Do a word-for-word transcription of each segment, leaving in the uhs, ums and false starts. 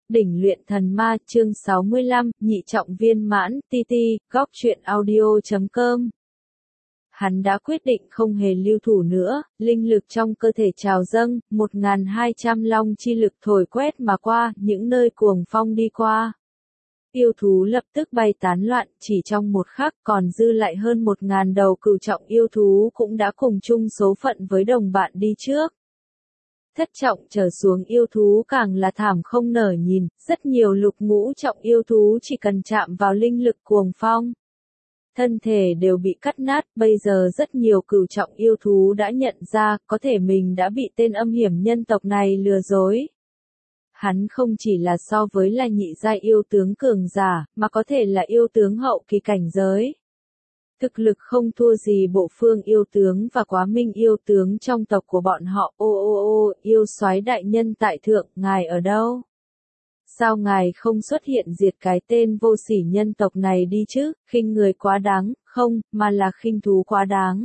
Đỉnh luyện thần ma chương sáu mươi lăm, nhị trọng viên mãn, ti ti, góc truyện audio chấm com. Hắn đã quyết định không hề lưu thủ nữa, linh lực trong cơ thể trào dâng, một nghìn hai trăm long chi lực thổi quét mà qua, những nơi cuồng phong đi qua. Yêu thú lập tức bay tán loạn, chỉ trong một khắc còn dư lại hơn một nghìn đầu cửu trọng yêu thú cũng đã cùng chung số phận với đồng bạn đi trước. Thất trọng trở xuống yêu thú càng là thảm không nở nhìn, rất nhiều lục ngũ trọng yêu thú chỉ cần chạm vào linh lực cuồng phong. Thân thể đều bị cắt nát, bây giờ rất nhiều cửu trọng yêu thú đã nhận ra, có thể mình đã bị tên âm hiểm nhân tộc này lừa dối. Hắn không chỉ là so với là nhị giai yêu tướng cường giả, mà có thể là yêu tướng hậu kỳ cảnh giới. Thực lực không thua gì bộ phương yêu tướng và quá minh yêu tướng trong tộc của bọn họ. Ô ô ô, yêu soái đại nhân tại thượng, ngài ở đâu? Sao ngài không xuất hiện diệt cái tên vô sỉ nhân tộc này đi chứ, khinh người quá đáng, không, mà là khinh thú quá đáng.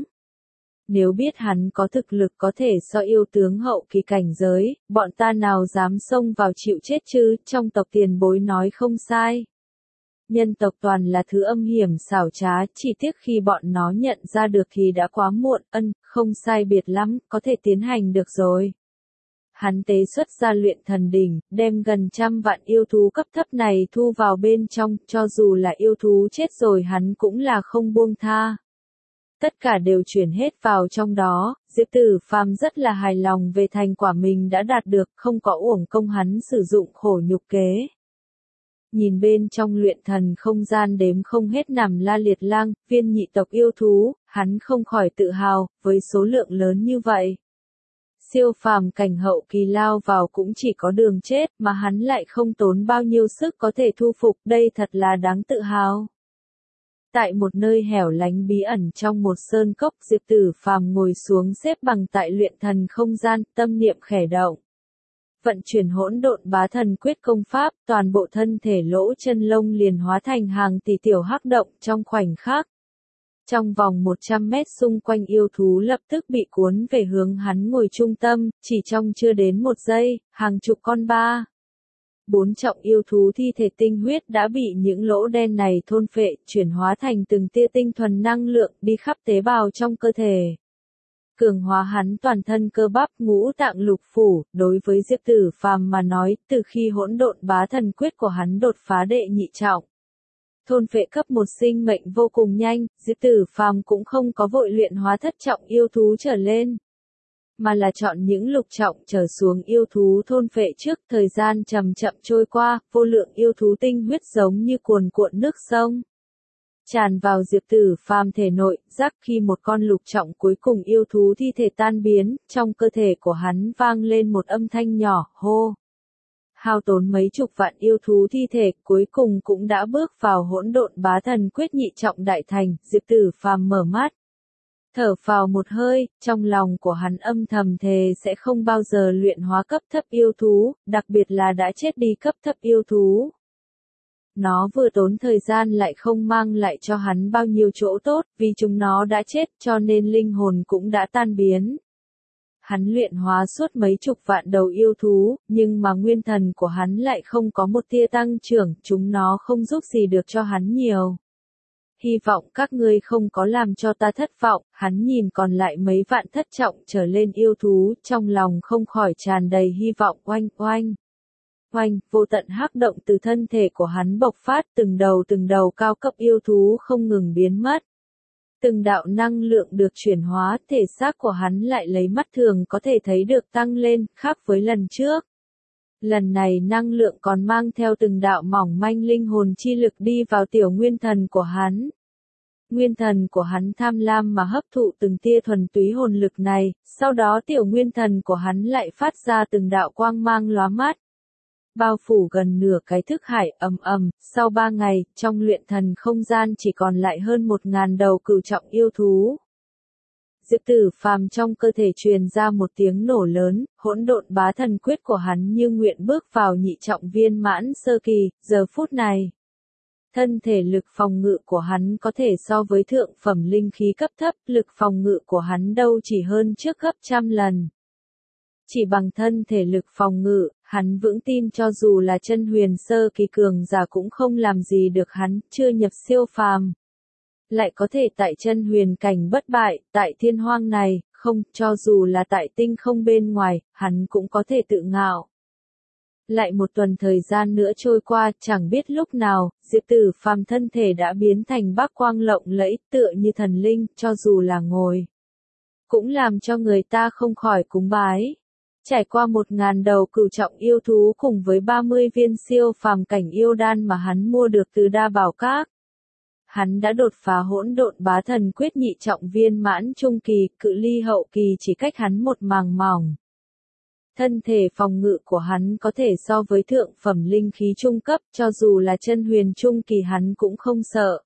Nếu biết hắn có thực lực có thể so yêu tướng hậu kỳ cảnh giới, bọn ta nào dám xông vào chịu chết chứ, trong tộc tiền bối nói không sai. Nhân tộc toàn là thứ âm hiểm xảo trá, chỉ tiếc khi bọn nó nhận ra được thì đã quá muộn, ân, không sai biệt lắm, có thể tiến hành được rồi. Hắn tế xuất ra luyện thần đỉnh, đem gần trăm vạn yêu thú cấp thấp này thu vào bên trong, cho dù là yêu thú chết rồi hắn cũng là không buông tha. Tất cả đều chuyển hết vào trong đó, Diệp Tử Phàm rất là hài lòng về thành quả mình đã đạt được, không có uổng công hắn sử dụng khổ nhục kế. Nhìn bên trong luyện thần không gian đếm không hết nằm la liệt lang, viên nhị tộc yêu thú, hắn không khỏi tự hào, với số lượng lớn như vậy. Siêu phàm cảnh hậu kỳ lao vào cũng chỉ có đường chết, mà hắn lại không tốn bao nhiêu sức có thể thu phục, đây thật là đáng tự hào. Tại một nơi hẻo lánh bí ẩn trong một sơn cốc, Diệp Tử Phàm ngồi xuống xếp bằng tại luyện thần không gian, tâm niệm khẽ động. Vận chuyển hỗn độn bá thần quyết công pháp, toàn bộ thân thể lỗ chân lông liền hóa thành hàng tỷ tiểu hắc động trong khoảnh khắc. Trong vòng một trăm mét xung quanh yêu thú lập tức bị cuốn về hướng hắn ngồi trung tâm, chỉ trong chưa đến một giây, hàng chục con ba. Bốn trọng yêu thú thi thể tinh huyết đã bị những lỗ đen này thôn phệ, chuyển hóa thành từng tia tinh thuần năng lượng đi khắp tế bào trong cơ thể. Cường hóa hắn toàn thân cơ bắp ngũ tạng lục phủ, đối với Diệp Tử Phàm mà nói, từ khi hỗn độn bá thần quyết của hắn đột phá đệ nhị trọng. Thôn phệ cấp một sinh mệnh vô cùng nhanh, Diệp Tử Phàm cũng không có vội luyện hóa thất trọng yêu thú trở lên. Mà là chọn những lục trọng trở xuống yêu thú thôn phệ trước, thời gian chậm chậm trôi qua, vô lượng yêu thú tinh huyết giống như cuồn cuộn nước sông. Tràn vào Diệp Tử Phàm thể nội, rắc khi một con lục trọng cuối cùng yêu thú thi thể tan biến, trong cơ thể của hắn vang lên một âm thanh nhỏ, hô. Hao tốn mấy chục vạn yêu thú thi thể, cuối cùng cũng đã bước vào hỗn độn bá thần quyết nhị trọng đại thành, Diệp Tử Phàm mở mắt. Thở phào một hơi, trong lòng của hắn âm thầm thề sẽ không bao giờ luyện hóa cấp thấp yêu thú, đặc biệt là đã chết đi cấp thấp yêu thú. Nó vừa tốn thời gian lại không mang lại cho hắn bao nhiêu chỗ tốt, vì chúng nó đã chết cho nên linh hồn cũng đã tan biến. Hắn luyện hóa suốt mấy chục vạn đầu yêu thú, nhưng mà nguyên thần của hắn lại không có một tia tăng trưởng, chúng nó không giúp gì được cho hắn nhiều. Hy vọng các ngươi không có làm cho ta thất vọng, hắn nhìn còn lại mấy vạn thất trọng trở lên yêu thú, trong lòng không khỏi tràn đầy hy vọng. Oanh oanh. Oanh, vô tận hắc động từ thân thể của hắn bộc phát, từng đầu từng đầu cao cấp yêu thú không ngừng biến mất. Từng đạo năng lượng được chuyển hóa, thể xác của hắn lại lấy mắt thường có thể thấy được tăng lên, khác với lần trước. Lần này năng lượng còn mang theo từng đạo mỏng manh linh hồn chi lực đi vào tiểu nguyên thần của hắn. Nguyên thần của hắn tham lam mà hấp thụ từng tia thuần túy hồn lực này, sau đó tiểu nguyên thần của hắn lại phát ra từng đạo quang mang lóa mắt. Bao phủ gần nửa cái thức hải, ầm ầm, sau ba ngày, trong luyện thần không gian chỉ còn lại hơn một ngàn đầu cửu trọng yêu thú. Diệp Tử Phàm trong cơ thể truyền ra một tiếng nổ lớn, hỗn độn bá thần quyết của hắn như nguyện bước vào nhị trọng viên mãn sơ kỳ, giờ phút này. Thân thể lực phòng ngự của hắn có thể so với thượng phẩm linh khí cấp thấp, lực phòng ngự của hắn đâu chỉ hơn trước gấp trăm lần. Chỉ bằng thân thể lực phòng ngự, hắn vững tin cho dù là chân huyền sơ kỳ cường giả cũng không làm gì được hắn, chưa nhập siêu phàm. Lại có thể tại chân huyền cảnh bất bại, tại thiên hoang này, không, cho dù là tại tinh không bên ngoài, hắn cũng có thể tự ngạo. Lại một tuần thời gian nữa trôi qua, chẳng biết lúc nào, Diệp Tử Phàm thân thể đã biến thành bác quang lộng lẫy, tựa như thần linh, cho dù là ngồi. Cũng làm cho người ta không khỏi cúng bái. Trải qua một ngàn đầu cửu trọng yêu thú cùng với ba mươi viên siêu phàm cảnh yêu đan mà hắn mua được từ Đa Bảo Các. Hắn đã đột phá hỗn độn bá thần quyết nhị trọng viên mãn trung kỳ, cự ly hậu kỳ chỉ cách hắn một màng mỏng. Thân thể phòng ngự của hắn có thể so với thượng phẩm linh khí trung cấp, cho dù là chân huyền trung kỳ hắn cũng không sợ.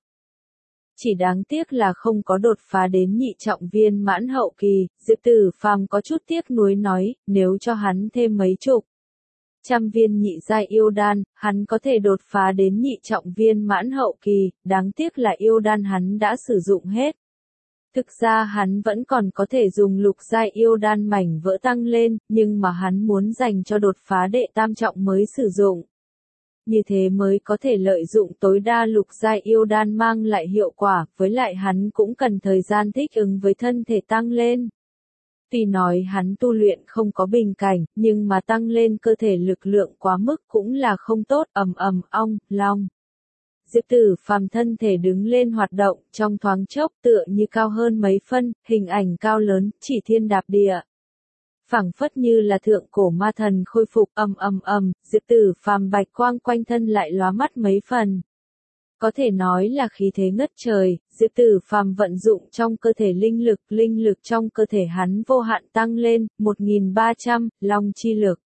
Chỉ đáng tiếc là không có đột phá đến nhị trọng viên mãn hậu kỳ, Diệp Tử Phàm có chút tiếc nuối nói, nếu cho hắn thêm mấy chục trăm viên nhị giai yêu đan, hắn có thể đột phá đến nhị trọng viên mãn hậu kỳ, đáng tiếc là yêu đan hắn đã sử dụng hết. Thực ra hắn vẫn còn có thể dùng lục giai yêu đan mảnh vỡ tăng lên, nhưng mà hắn muốn dành cho đột phá đệ tam trọng mới sử dụng. Như thế mới có thể lợi dụng tối đa lục giai yêu đan mang lại hiệu quả, với lại hắn cũng cần thời gian thích ứng với thân thể tăng lên. Tuy nói hắn tu luyện không có bình cảnh, nhưng mà tăng lên cơ thể lực lượng quá mức cũng là không tốt, ầm ầm ong, long. Diệp Tử Phàm thân thể đứng lên hoạt động, trong thoáng chốc tựa như cao hơn mấy phân, hình ảnh cao lớn, chỉ thiên đạp địa. Phảng phất như là thượng cổ ma thần khôi phục, ầm ầm ầm, Diệp Tử Phàm bạch quang quanh thân lại lóa mắt mấy phần. Có thể nói là khí thế ngất trời, Diệp Tử Phàm vận dụng trong cơ thể linh lực, linh lực trong cơ thể hắn vô hạn tăng lên, một nghìn ba trăm, long chi lực.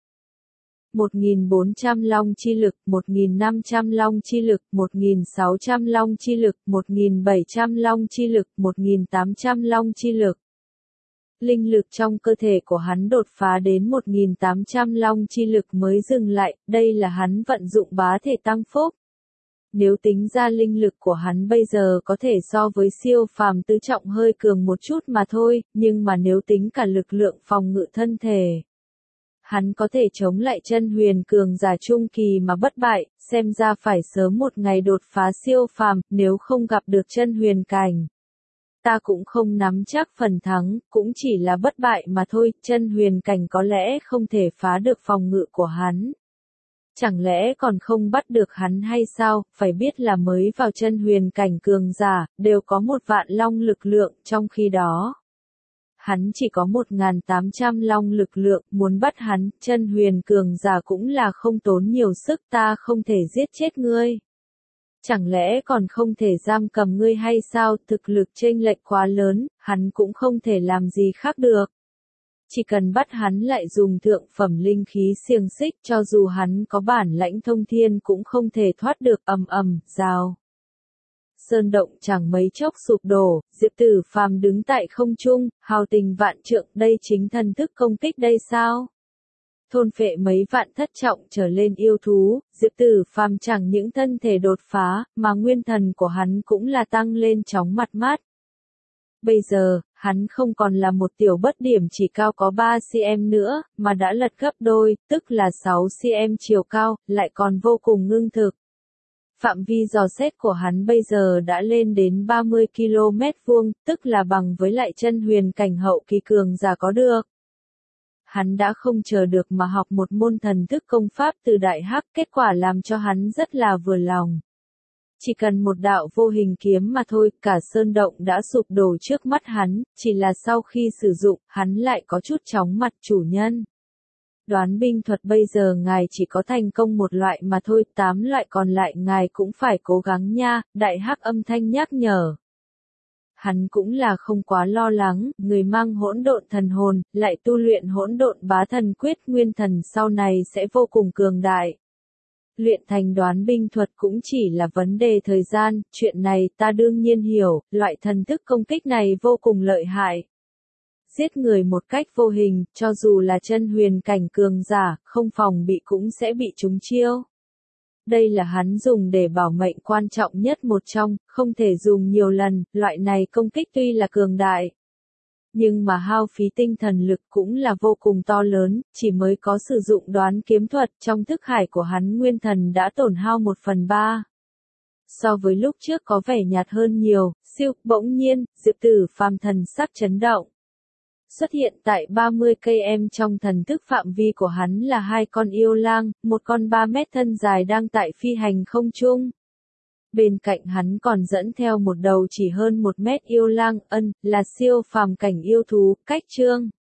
một nghìn bốn trăm long chi lực, một nghìn năm trăm long chi lực, một nghìn sáu trăm long chi lực, một nghìn bảy trăm long chi lực, một nghìn tám trăm long chi lực. Linh lực trong cơ thể của hắn đột phá đến một nghìn tám trăm long chi lực mới dừng lại, đây là hắn vận dụng bá thể tăng phúc. Nếu tính ra linh lực của hắn bây giờ có thể so với siêu phàm tứ trọng hơi cường một chút mà thôi, nhưng mà nếu tính cả lực lượng phòng ngự thân thể, hắn có thể chống lại chân huyền cường giả trung kỳ mà bất bại, xem ra phải sớm một ngày đột phá siêu phàm, nếu không gặp được chân huyền cảnh. Ta cũng không nắm chắc phần thắng, cũng chỉ là bất bại mà thôi, chân huyền cảnh có lẽ không thể phá được phòng ngự của hắn. Chẳng lẽ còn không bắt được hắn hay sao, phải biết là mới vào chân huyền cảnh cường giả, đều có một vạn long lực lượng, trong khi đó. Hắn chỉ có một nghìn tám trăm long lực lượng, muốn bắt hắn, chân huyền cường giả cũng là không tốn nhiều sức, ta không thể giết chết ngươi. Chẳng lẽ còn không thể giam cầm ngươi hay sao, thực lực chênh lệch quá lớn, hắn cũng không thể làm gì khác được. Chỉ cần bắt hắn lại dùng thượng phẩm linh khí xiềng xích, cho dù hắn có bản lãnh thông thiên cũng không thể thoát được, ầm ầm, rào. Sơn động chẳng mấy chốc sụp đổ, Diệp Tử Phàm đứng tại không trung, hào tình vạn trượng, đây chính thần thức công kích đây sao? Thôn phệ mấy vạn thất trọng trở lên yêu thú, Diệp Tử Phàm chẳng những thân thể đột phá, mà nguyên thần của hắn cũng là tăng lên chóng mặt mát. Bây giờ, hắn không còn là một tiểu bất điểm chỉ cao có ba xăng-ti-mét nữa, mà đã lật gấp đôi, tức là sáu xăng-ti-mét chiều cao, lại còn vô cùng ngưng thực. Phạm vi dò xét của hắn bây giờ đã lên đến ba mươi ki lô mét vuông, tức là bằng với lại chân huyền cảnh hậu kỳ cường giả có được. Hắn đã không chờ được mà học một môn thần thức công pháp từ Đại Hắc, kết quả làm cho hắn rất là vừa lòng. Chỉ cần một đạo vô hình kiếm mà thôi, cả sơn động đã sụp đổ trước mắt hắn, chỉ là sau khi sử dụng, hắn lại có chút chóng mặt chủ nhân. Đoán binh thuật bây giờ ngài chỉ có thành công một loại mà thôi, tám loại còn lại ngài cũng phải cố gắng nha, Đại Hắc âm thanh nhắc nhở. Hắn cũng là không quá lo lắng, người mang hỗn độn thần hồn, lại tu luyện hỗn độn bá thần quyết, nguyên thần sau này sẽ vô cùng cường đại. Luyện thành đoán binh thuật cũng chỉ là vấn đề thời gian, chuyện này ta đương nhiên hiểu, loại thần thức công kích này vô cùng lợi hại. Giết người một cách vô hình, cho dù là chân huyền cảnh cường giả, không phòng bị cũng sẽ bị trúng chiêu. Đây là hắn dùng để bảo mệnh quan trọng nhất một trong, không thể dùng nhiều lần, loại này công kích tuy là cường đại. Nhưng mà hao phí tinh thần lực cũng là vô cùng to lớn, chỉ mới có sử dụng đoán kiếm thuật trong thức hải của hắn nguyên thần đã tổn hao một phần ba. So với lúc trước có vẻ nhạt hơn nhiều, siêu, bỗng nhiên, Diệp Tử Phàm thần sắc chấn động. Xuất hiện tại ba mươi cây em trong thần thức phạm vi của hắn là hai con yêu lang, một con ba mét thân dài đang tại phi hành không trung. Bên cạnh hắn còn dẫn theo một đầu chỉ hơn một mét yêu lang, ân, là siêu phàm cảnh yêu thú, cách chương.